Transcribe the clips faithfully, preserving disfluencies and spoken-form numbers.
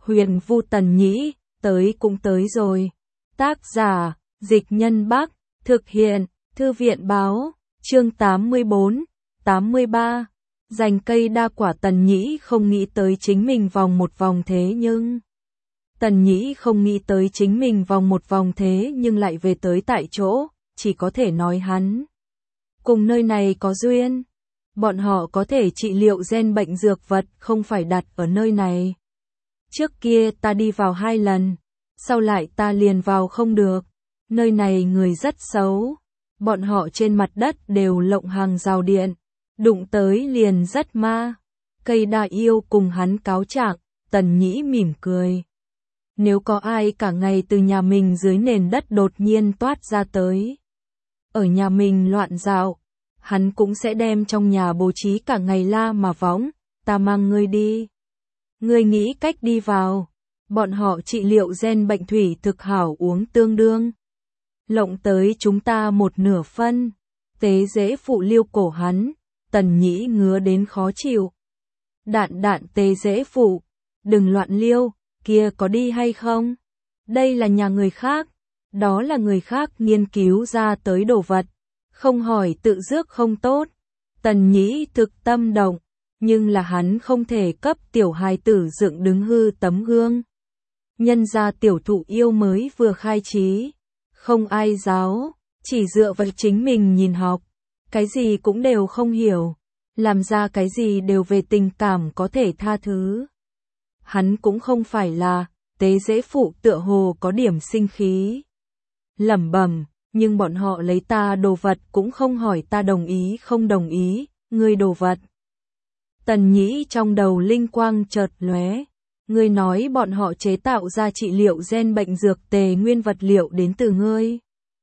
Huyền Vu Tần Nhĩ, tới cũng tới rồi. Tác giả, Dịch Nhân Bắc, thực hiện, Thư viện Báo, chương tám mươi bốn, tám mươi ba. Giành cây đa quả. Tần Nhĩ không nghĩ tới chính mình vòng một vòng thế nhưng... Tần Nhĩ không nghĩ tới chính mình vòng một vòng thế nhưng lại về tới tại chỗ, chỉ có thể nói hắn. Cùng nơi này có duyên. Bọn họ có thể trị liệu gen bệnh dược vật không phải đặt ở nơi này. Trước kia ta đi vào hai lần, sau lại ta liền vào không được. Nơi này người rất xấu. Bọn họ trên mặt đất đều lộng hàng rào điện. Đụng tới liền rất ma. Cây đa yêu cùng hắn cáo trạng, Tần Nhĩ mỉm cười. Nếu có ai cả ngày từ nhà mình dưới nền đất đột nhiên toát ra tới, ở nhà mình loạn dạo, hắn cũng sẽ đem trong nhà bố trí cả ngày la mà võng, ta mang ngươi đi. Ngươi nghĩ cách đi vào, bọn họ trị liệu gen bệnh thủy thực hảo uống tương đương. Lộng tới chúng ta một nửa phân, tế dễ phụ liêu cổ hắn, Tần Nhĩ ngứa đến khó chịu. Đạn đạn tế dễ phụ, đừng loạn liêu, kia có đi hay không? Đây là nhà người khác, đó là người khác nghiên cứu ra tới đồ vật, không hỏi tự dước không tốt. Tần Nhĩ thực tâm động, nhưng là hắn không thể cấp tiểu hài tử dựng đứng hư tấm gương. Nhân gia tiểu thụ yêu mới vừa khai trí, không ai giáo, chỉ dựa vào chính mình nhìn học, cái gì cũng đều không hiểu, làm ra cái gì đều về tình cảm có thể tha thứ. Hắn cũng không phải là, tế dễ phụ tựa hồ có điểm sinh khí. Lẩm bẩm, nhưng bọn họ lấy ta đồ vật cũng không hỏi ta đồng ý không đồng ý, ngươi đồ vật. Tần Nhĩ trong đầu linh quang chợt lóe, ngươi nói bọn họ chế tạo ra trị liệu gen bệnh dược tề nguyên vật liệu đến từ ngươi.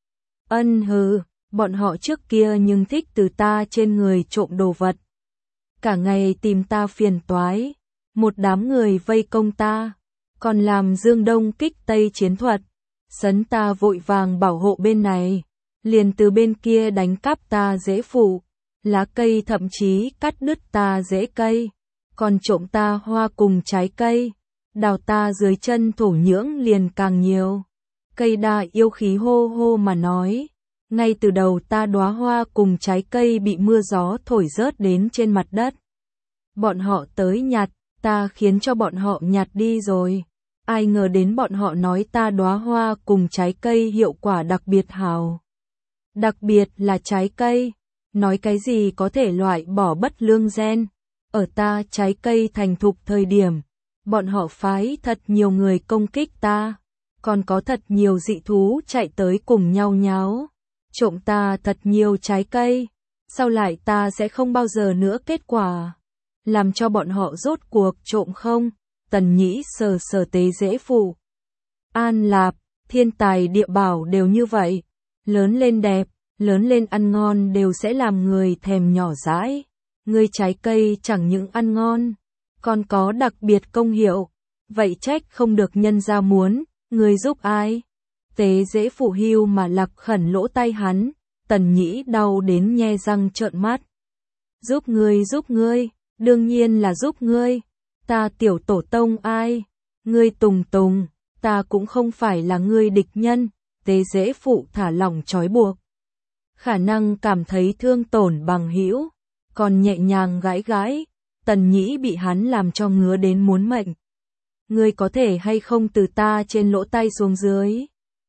Ân hừ, bọn họ trước kia nhưng thích từ ta trên người trộm đồ vật. Cả ngày tìm ta phiền toái. Một đám người vây công ta, còn làm Dương Đông kích Tây chiến thuật, sấn ta vội vàng bảo hộ bên này, liền từ bên kia đánh cắp ta rễ phụ, lá cây thậm chí cắt đứt ta rễ cây, còn trộm ta hoa cùng trái cây, đào ta dưới chân thổ nhưỡng liền càng nhiều. Cây đa yêu khí hô hô mà nói, ngay từ đầu ta đóa hoa cùng trái cây bị mưa gió thổi rớt đến trên mặt đất. Bọn họ tới nhặt, ta khiến cho bọn họ nhặt đi rồi. Ai ngờ đến bọn họ nói ta đóa hoa cùng trái cây hiệu quả đặc biệt hào. Đặc biệt là trái cây. Nói cái gì có thể loại bỏ bất lương gen. Ở ta trái cây thành thục thời điểm, bọn họ phái thật nhiều người công kích ta. Còn có thật nhiều dị thú chạy tới cùng nhau nháo. Trộm ta thật nhiều trái cây. Sau lại ta sẽ không bao giờ nữa kết quả. Làm cho bọn họ rốt cuộc trộm không? Tần Nhĩ sờ sờ tế dễ phụ. An Lạp, thiên tài địa bảo đều như vậy. Lớn lên đẹp, lớn lên ăn ngon đều sẽ làm người thèm nhỏ dãi. Ngươi trái cây chẳng những ăn ngon, còn có đặc biệt công hiệu. Vậy trách không được nhân gia muốn, ngươi giúp ai? Tế dễ phụ hưu mà lạc khẩn lỗ tai hắn. Tần Nhĩ đau đến nhe răng trợn mắt. Giúp ngươi giúp ngươi. Đương nhiên là giúp ngươi, ta tiểu tổ tông ai, ngươi tùng tùng, ta cũng không phải là ngươi địch nhân, tế dễ phụ thả lỏng trói buộc. Khả năng cảm thấy thương tổn bằng hữu, còn nhẹ nhàng gãi gãi, Tần Nhĩ bị hắn làm cho ngứa đến muốn mệnh. Ngươi có thể hay không từ ta trên lỗ tai xuống dưới?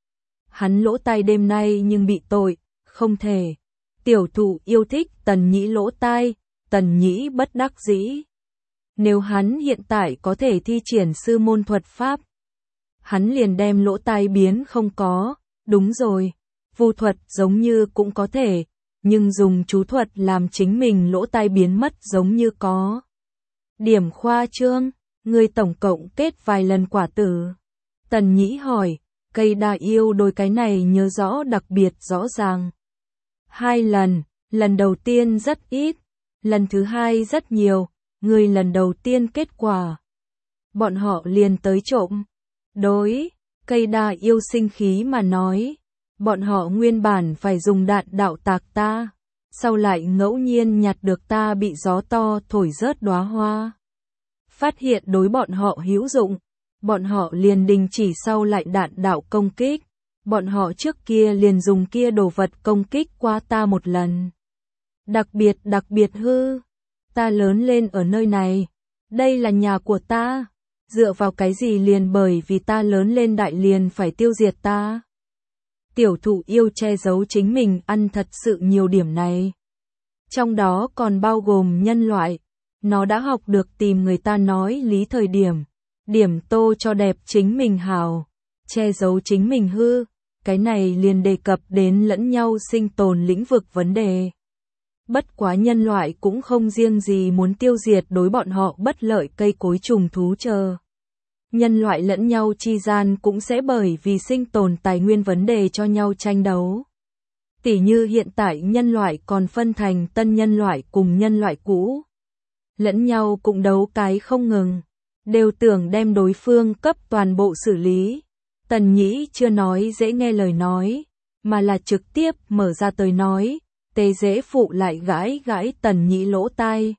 Hắn lỗ tai đêm nay nhưng bị tội, không thể. Tiểu thụ yêu thích Tần Nhĩ lỗ tai. Tần Nhĩ bất đắc dĩ. Nếu hắn hiện tại có thể thi triển sư môn thuật pháp, hắn liền đem lỗ tai biến không có. Đúng rồi, vu thuật giống như cũng có thể, nhưng dùng chú thuật làm chính mình lỗ tai biến mất giống như có. Điểm khoa trương, người tổng cộng kết vài lần quả tử. Tần Nhĩ hỏi, cây đa yêu đôi cái này nhớ rõ đặc biệt rõ ràng. Hai lần, lần đầu tiên rất ít. Lần thứ hai rất nhiều, người lần đầu tiên kết quả. Bọn họ liền tới trộm. Đối, cây đa yêu sinh khí mà nói. Bọn họ nguyên bản phải dùng đạn đạo tạc ta. Sau lại ngẫu nhiên nhặt được ta bị gió to thổi rớt đóa hoa. Phát hiện đối bọn họ hữu dụng. bọn họ liền đình chỉ sau lại đạn đạo công kích. Bọn họ trước kia liền dùng kia đồ vật công kích qua ta một lần. Đặc biệt đặc biệt hư. Ta lớn lên ở nơi này. Đây là nhà của ta. Dựa vào cái gì liền bởi vì ta lớn lên đại liền phải tiêu diệt ta. Tiểu thụ yêu che giấu chính mình ăn thật sự nhiều điểm này. Trong đó còn bao gồm nhân loại. Nó đã học được tìm người ta nói lý thời điểm. Điểm tô cho đẹp chính mình hào. Che giấu chính mình hư. Cái này liền đề cập đến lẫn nhau sinh tồn lĩnh vực vấn đề. Bất quá nhân loại cũng không riêng gì muốn tiêu diệt đối bọn họ bất lợi cây cối trùng thú chờ. Nhân loại lẫn nhau chi gian cũng sẽ bởi vì sinh tồn tài nguyên vấn đề cho nhau tranh đấu. Tỉ như hiện tại nhân loại còn phân thành tân nhân loại cùng nhân loại cũ. Lẫn nhau cũng đấu cái không ngừng. Đều tưởng đem đối phương cấp toàn bộ xử lý. Tần Nhĩ chưa nói dễ nghe lời nói, mà là trực tiếp mở ra tới nói, Tế Dễ Phụ lại gãi gãi Tần Nhĩ lỗ tai.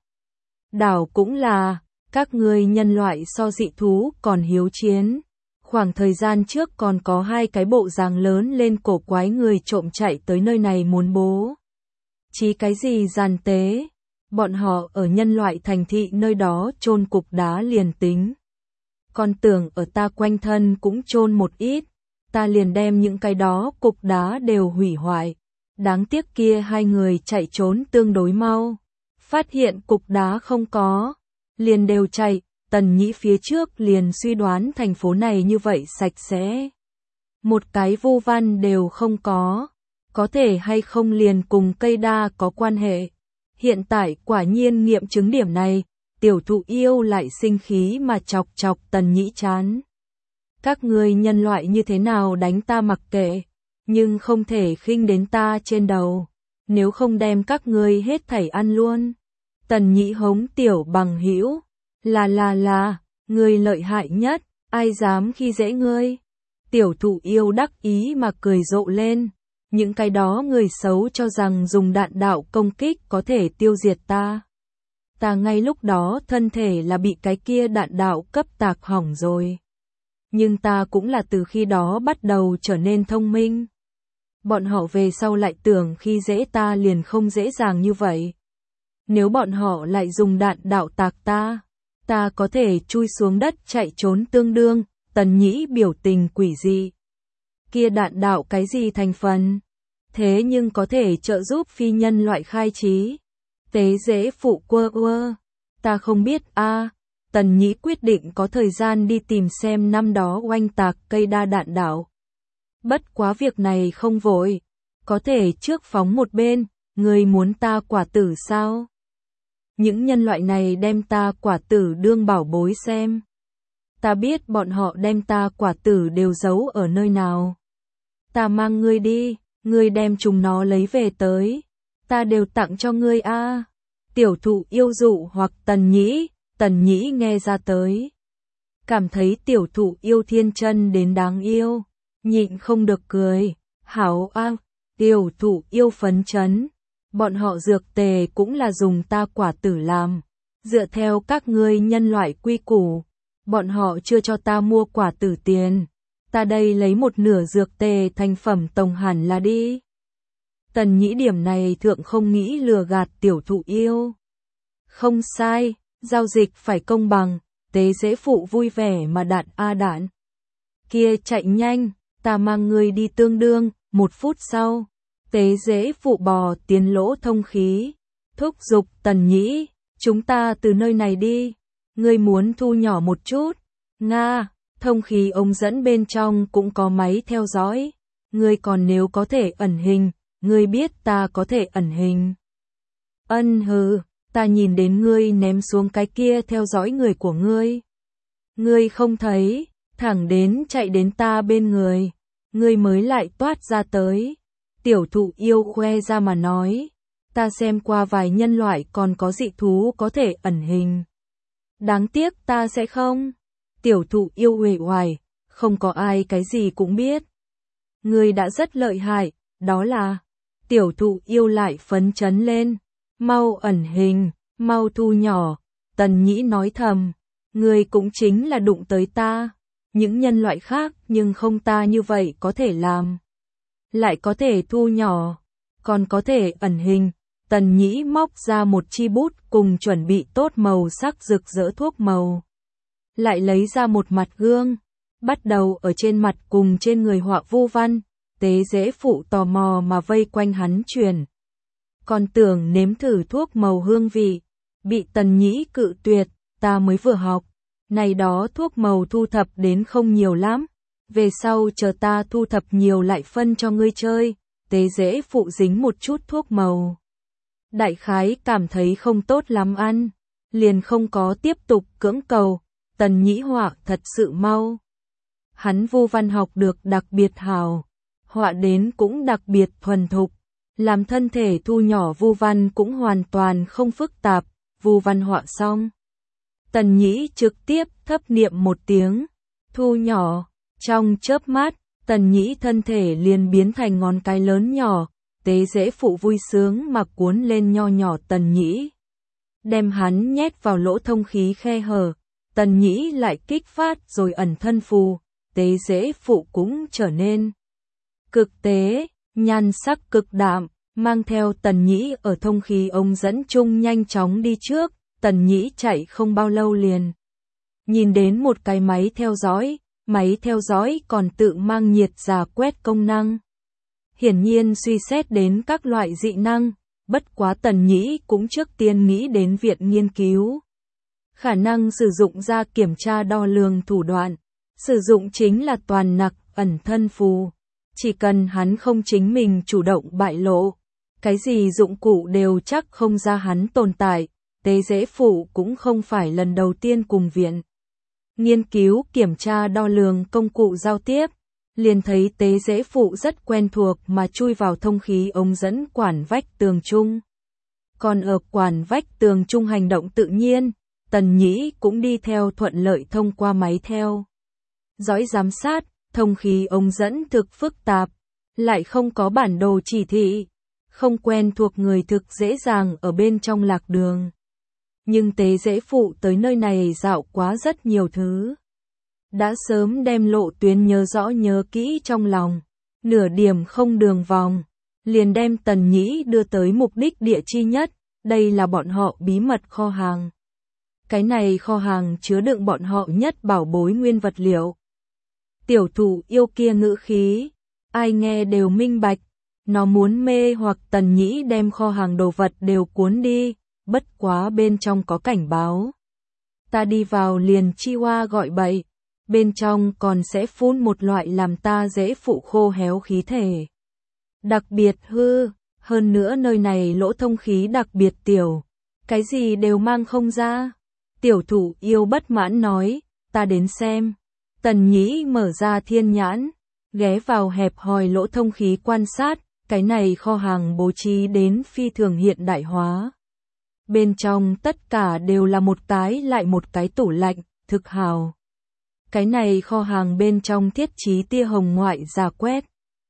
Đảo cũng là, các ngươi nhân loại so dị thú còn hiếu chiến. Khoảng thời gian trước còn có hai cái bộ dáng lớn lên cổ quái người trộm chạy tới nơi này muốn bố. Chí cái gì gian tế, bọn họ ở nhân loại thành thị nơi đó chôn cục đá liền tính. Còn tưởng ở ta quanh thân cũng chôn một ít, ta liền đem những cái đó cục đá đều hủy hoại. Đáng tiếc kia hai người chạy trốn tương đối mau. Phát hiện cục đá không có, liền đều chạy. Tần Nhĩ phía trước liền suy đoán thành phố này như vậy sạch sẽ. Một cái vu văn đều không có. Có thể hay không liền cùng cây đa có quan hệ. Hiện tại quả nhiên nghiệm chứng điểm này. Tiểu thụ yêu lại sinh khí mà chọc chọc Tần Nhĩ chán. Các ngươi nhân loại như thế nào đánh ta mặc kệ, nhưng không thể khinh đến ta trên đầu, nếu không đem các ngươi hết thảy ăn luôn. Tần Nhĩ hống tiểu bằng hữu, là là là, ngươi lợi hại nhất, ai dám khi dễ ngươi. Tiểu thụ yêu đắc ý mà cười rộ lên, những cái đó người xấu cho rằng dùng đạn đạo công kích có thể tiêu diệt ta. Ta ngay lúc đó thân thể là bị cái kia đạn đạo cấp tạc hỏng rồi. Nhưng ta cũng là từ khi đó bắt đầu trở nên thông minh. Bọn họ về sau lại tưởng khi dễ ta liền không dễ dàng như vậy. Nếu bọn họ lại dùng đạn đạo tạc ta, ta có thể chui xuống đất chạy trốn tương đương. Tần Nhĩ biểu tình quỷ dị. Kia đạn đạo cái gì thành phần? Thế nhưng có thể trợ giúp phi nhân loại khai trí. Tế Dễ Phụ quơ quơ. Ta không biết a. À. Tần Nhĩ quyết định có thời gian đi tìm xem năm đó oanh tạc cây đa đạn đạo. Bất quá việc này không vội. Có thể trước phóng một bên. Người muốn ta quả tử sao? Những nhân loại này đem ta quả tử đương bảo bối xem. Ta biết bọn họ đem ta quả tử đều giấu ở nơi nào. Ta mang ngươi đi. Ngươi đem chúng nó lấy về tới. Ta đều tặng cho ngươi a. À. Tiểu thụ yêu dụ hoặc Tần Nhĩ, Tần Nhĩ nghe ra tới. Cảm thấy tiểu thụ yêu thiên chân đến đáng yêu, nhịn không được cười. Hảo a, tiểu thụ yêu phấn chấn. Bọn họ dược tề cũng là dùng ta quả tử làm. Dựa theo các ngươi nhân loại quy củ, bọn họ chưa cho ta mua quả tử tiền. Ta đây lấy một nửa dược tề thành phẩm tổng hẳn là đi. Tần Nhĩ điểm này thượng không nghĩ lừa gạt tiểu thụ yêu. Không sai, giao dịch phải công bằng. Tế Dễ Phụ vui vẻ mà đạn a đạn. Kia chạy nhanh, ta mang ngươi đi tương đương. Một phút sau, Tế Dễ Phụ bò tiến lỗ thông khí, thúc giục Tần Nhĩ, chúng ta từ nơi này đi. Ngươi muốn thu nhỏ một chút. Nga, thông khí ống dẫn bên trong cũng có máy theo dõi. Ngươi còn nếu có thể ẩn hình, ngươi biết ta có thể ẩn hình. Ân hừ, ta nhìn đến ngươi ném xuống cái kia theo dõi người của ngươi. Ngươi không thấy, thẳng đến chạy đến ta bên người. Ngươi mới lại toát ra tới. Tiểu thụ yêu khoe ra mà nói. Ta xem qua vài nhân loại còn có dị thú có thể ẩn hình. Đáng tiếc ta sẽ không. Tiểu thụ yêu uể oải, không có ai cái gì cũng biết. Ngươi đã rất lợi hại, đó là. Tiểu thụ yêu lại phấn chấn lên. Mau ẩn hình, mau thu nhỏ. Tần Nhĩ nói thầm. Ngươi cũng chính là đụng tới ta. những nhân loại khác nhưng không ta như vậy có thể làm. Lại có thể thu nhỏ, còn có thể ẩn hình. Tần Nhĩ móc ra một chi bút cùng chuẩn bị tốt màu sắc rực rỡ thuốc màu. Lại lấy ra một mặt gương, bắt đầu ở trên mặt cùng trên người họa vu văn. Tế dễ phụ tò mò mà vây quanh hắn truyền. Còn tưởng nếm thử thuốc màu hương vị, bị Tần Nhĩ cự tuyệt, ta mới vừa học. Này đó thuốc màu thu thập đến không nhiều lắm, về sau chờ ta thu thập nhiều lại phân cho ngươi chơi. Tế dễ phụ dính một chút thuốc màu. Đại khái cảm thấy không tốt lắm ăn, liền không có tiếp tục cưỡng cầu. Tần Nhĩ họa thật sự mau. Hắn vu văn học được đặc biệt hào, họa đến cũng đặc biệt thuần thục, làm thân thể thu nhỏ vu văn cũng hoàn toàn không phức tạp. Vu văn họa xong, Tần Nhĩ trực tiếp thấp niệm một tiếng, thu nhỏ. Trong chớp mắt, Tần Nhĩ thân thể liền biến thành ngón cái lớn nhỏ. Tế dễ phụ vui sướng mà cuốn lên nho nhỏ Tần Nhĩ, đem hắn nhét vào lỗ thông khí khe hở. Tần Nhĩ lại kích phát rồi ẩn thân phù, tế dễ phụ cũng trở nên cực tế, nhan sắc cực đạm, mang theo Tần Nhĩ ở thông khí ống dẫn chung nhanh chóng đi trước. Tần Nhĩ chạy không bao lâu liền nhìn đến một cái máy theo dõi, máy theo dõi còn tự mang nhiệt rà quét công năng. Hiển nhiên suy xét đến các loại dị năng, bất quá Tần Nhĩ cũng trước tiên nghĩ đến viện nghiên cứu. Khả năng sử dụng ra kiểm tra đo lường thủ đoạn, sử dụng chính là toàn nặc ẩn thân phù. Chỉ cần hắn không chính mình chủ động bại lộ, cái gì dụng cụ đều chắc không ra hắn tồn tại. Tế dễ phụ cũng không phải lần đầu tiên cùng viện nghiên cứu kiểm tra đo lường công cụ giao tiếp, liền thấy tế dễ phụ rất quen thuộc mà chui vào thông khí ống dẫn quản vách tường chung. Còn ở quản vách tường chung hành động tự nhiên, Tần Nhĩ cũng đi theo thuận lợi thông qua máy theo dõi giám sát. Thông khí ống dẫn thực phức tạp, lại không có bản đồ chỉ thị, không quen thuộc người thực dễ dàng ở bên trong lạc đường. Nhưng tế dễ phụ tới nơi này dạo quá rất nhiều thứ, đã sớm đem lộ tuyến nhớ rõ nhớ kỹ trong lòng, nửa điểm không đường vòng, liền đem Tần Nhĩ đưa tới mục đích địa chi nhất. Đây là bọn họ bí mật kho hàng. Cái này kho hàng chứa đựng bọn họ nhất bảo bối nguyên vật liệu. Tiểu thủ yêu kia ngữ khí, ai nghe đều minh bạch, nó muốn mê hoặc Tần Nhĩ đem kho hàng đồ vật đều cuốn đi. Bất quá bên trong có cảnh báo. Ta đi vào liền chi hoa gọi bậy, bên trong còn sẽ phun một loại làm ta dễ phụ khô héo khí thể. Đặc biệt hư, hơn nữa nơi này lỗ thông khí đặc biệt tiểu, cái gì đều mang không ra. Tiểu thủ yêu bất mãn nói, ta đến xem. Tần Nhĩ mở ra thiên nhãn, ghé vào hẹp hòi lỗ thông khí quan sát, cái này kho hàng bố trí đến phi thường hiện đại hóa. Bên trong tất cả đều là một cái lại một cái tủ lạnh, thực hào. Cái này kho hàng bên trong thiết trí tia hồng ngoại rà quét.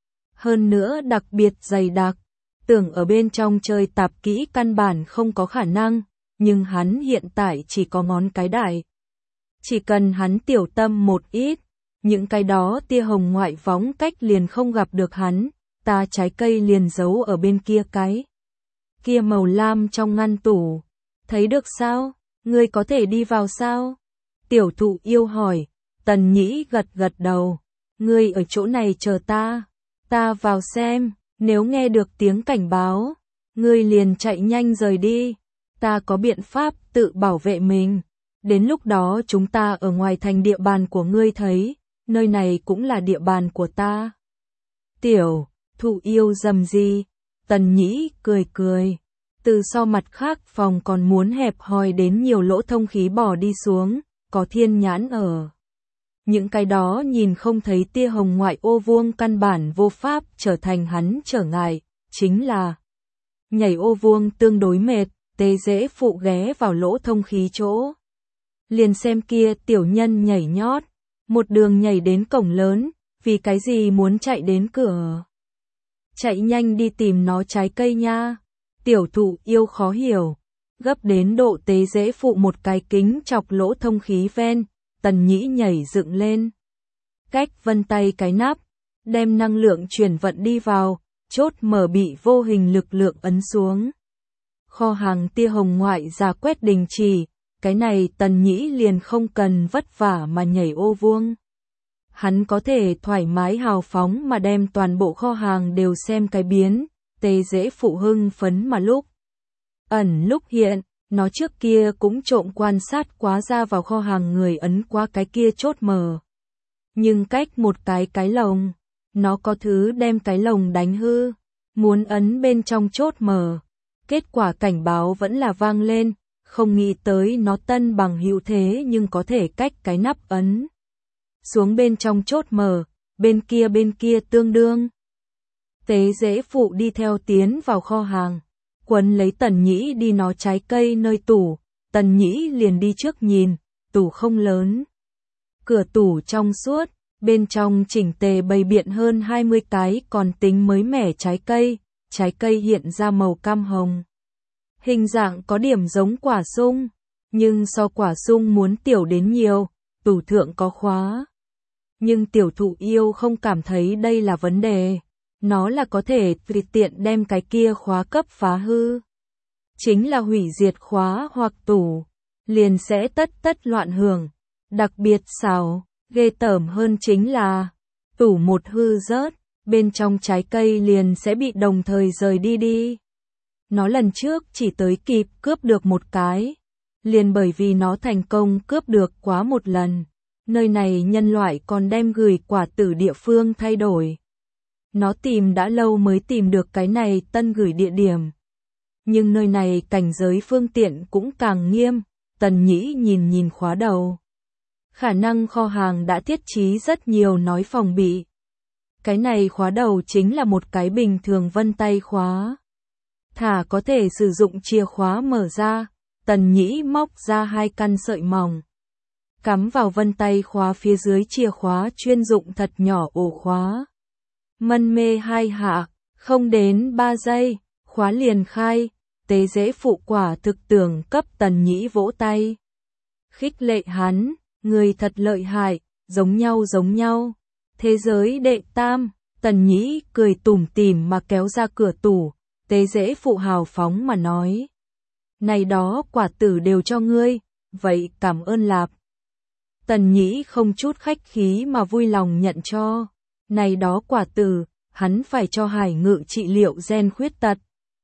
Hơn nữa đặc biệt dày đặc, tưởng ở bên trong chơi tạp kỹ căn bản không có khả năng, nhưng hắn hiện tại chỉ có ngón cái đại. Chỉ cần hắn tiểu tâm một ít, những cái đó tia hồng ngoại phóng cách liền không gặp được hắn, ta trái cây liền giấu ở bên kia cái. Kia màu lam trong ngăn tủ, thấy được sao? Ngươi có thể đi vào sao? Tiểu thụ yêu hỏi. Tần Nhĩ gật gật đầu. Ngươi ở chỗ này chờ ta, ta vào xem, nếu nghe được tiếng cảnh báo, ngươi liền chạy nhanh rời đi, ta có biện pháp tự bảo vệ mình. Đến lúc đó chúng ta ở ngoài thành địa bàn của ngươi thấy, nơi này cũng là địa bàn của ta. Tiểu thụ yêu dầm gì? Tần Nhĩ cười cười. Từ so mặt khác phòng còn muốn hẹp hòi đến nhiều lỗ thông khí bỏ đi xuống, có thiên nhãn ở. Những cái đó nhìn không thấy tia hồng ngoại ô vuông căn bản vô pháp trở thành hắn trở ngại, chính là nhảy ô vuông tương đối mệt, tế dễ phụ ghé vào lỗ thông khí chỗ. Liền xem kia tiểu nhân nhảy nhót, một đường nhảy đến cổng lớn, vì cái gì muốn chạy đến cửa. Chạy nhanh đi tìm nó trái cây nha. Tiểu thụ yêu khó hiểu, gấp đến độ tế dễ phụ một cái kính chọc lỗ thông khí ven. Tần Nhĩ nhảy dựng lên, cách vân tay cái nắp, đem năng lượng chuyển vận đi vào, chốt mở bị vô hình lực lượng ấn xuống. Kho hàng tia hồng ngoại giả quét đình chỉ, cái này Tần Nhĩ liền không cần vất vả mà nhảy ô vuông. Hắn có thể thoải mái hào phóng mà đem toàn bộ kho hàng đều xem cái biến, Tề Dễ Phụ hưng phấn mà lúc ẩn lúc hiện, nó trước kia cũng trộm quan sát quá ra vào kho hàng người ấn qua cái kia chốt mở. Nhưng cách một cái cái lồng, nó có thứ đem cái lồng đánh hư, muốn ấn bên trong chốt mở. Kết quả cảnh báo vẫn là vang lên, không nghĩ tới nó tân bằng hữu thế nhưng có thể cách cái nắp ấn xuống bên trong chốt mở, bên kia bên kia tương đương. Tế Dễ Phụ đi theo tiến vào kho hàng, quấn lấy Tần Nhĩ đi nó trái cây nơi tủ, Tần Nhĩ liền đi trước nhìn, tủ không lớn. Cửa tủ trong suốt, bên trong chỉnh tề bày biện hơn hai mươi cái còn tính mới mẻ trái cây, trái cây hiện ra màu cam hồng. Hình dạng có điểm giống quả sung, nhưng so quả sung muốn tiểu đến nhiều, tủ thượng có khóa. Nhưng tiểu thụ yêu không cảm thấy đây là vấn đề, nó là có thể tùy tiện đem cái kia khóa cấp phá hư. Chính là hủy diệt khóa hoặc tủ, liền sẽ tất tất loạn hưởng, đặc biệt xảo, ghê tởm hơn chính là, tủ một hư rớt, bên trong trái cây liền sẽ bị đồng thời rời đi đi. Nó lần trước chỉ tới kịp cướp được một cái, liền bởi vì nó thành công cướp được quá một lần. Nơi này nhân loại còn đem gửi quả tử địa phương thay đổi. Nó tìm đã lâu mới tìm được cái này tân gửi địa điểm. Nhưng nơi này cảnh giới phương tiện cũng càng nghiêm, Tần Nhĩ nhìn nhìn khóa đầu. Khả năng kho hàng đã thiết trí rất nhiều nói phòng bị. Cái này khóa đầu chính là một cái bình thường vân tay khóa. Thả có thể sử dụng chìa khóa mở ra, Tần Nhĩ móc ra hai căn sợi mỏng. Cắm vào vân tay khóa phía dưới chìa khóa chuyên dụng thật nhỏ ổ khóa. Mân mê hai hạ, không đến ba giây, khóa liền khai, Tế Dễ Phụ quả thực tưởng cấp Tần Nhĩ vỗ tay. Khích lệ hắn, người thật lợi hại, giống nhau giống nhau. Thế giới đệ tam, Tần Nhĩ cười tủm tỉm mà kéo ra cửa tủ, Tế Dễ Phụ hào phóng mà nói. Này đó quả tử đều cho ngươi, vậy cảm ơn lạp. Tần Nhĩ không chút khách khí mà vui lòng nhận cho. Này đó quả tử, hắn phải cho Hải Ngự trị liệu gen khuyết tật.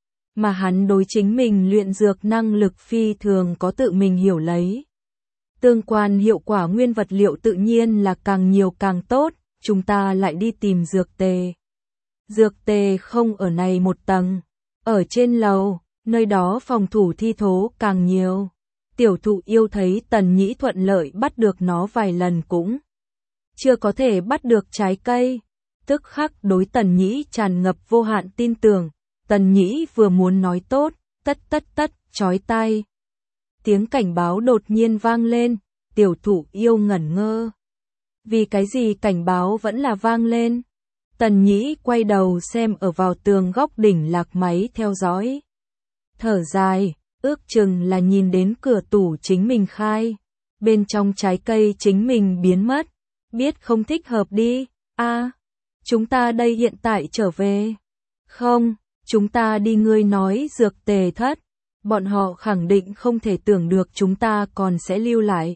Mà hắn đối chính mình luyện dược năng lực phi thường có tự mình hiểu lấy. Tương quan hiệu quả nguyên vật liệu tự nhiên là càng nhiều càng tốt, chúng ta lại đi tìm dược tề. Dược tề không ở này một tầng, ở trên lầu, nơi đó phòng thủ thi thố càng nhiều. Tiểu thụ yêu thấy Tần Nhĩ thuận lợi bắt được nó vài lần cũng chưa có thể bắt được trái cây. Tức khắc đối Tần Nhĩ tràn ngập vô hạn tin tưởng. Tần Nhĩ vừa muốn nói tốt, tất tất tất, chói tai. Tiếng cảnh báo đột nhiên vang lên, tiểu thụ yêu ngẩn ngơ. Vì cái gì cảnh báo vẫn là vang lên? Tần Nhĩ quay đầu xem ở vào tường góc đỉnh lạc máy theo dõi. Thở dài, ước chừng là nhìn đến cửa tủ chính mình khai. Bên trong trái cây chính mình biến mất. Biết không thích hợp đi, a à, chúng ta đây hiện tại trở về. Không, chúng ta đi ngươi nói dược tề thất. Bọn họ khẳng định không thể tưởng được chúng ta còn sẽ lưu lại.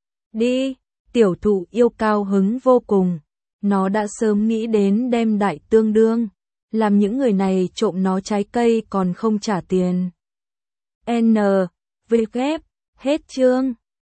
Đi, tiểu thụ yêu cao hứng vô cùng. Nó đã sớm nghĩ đến đem đại tương đương. Làm những người này trộm nó trái cây còn không trả tiền. N. V. Ghép. Hết chương.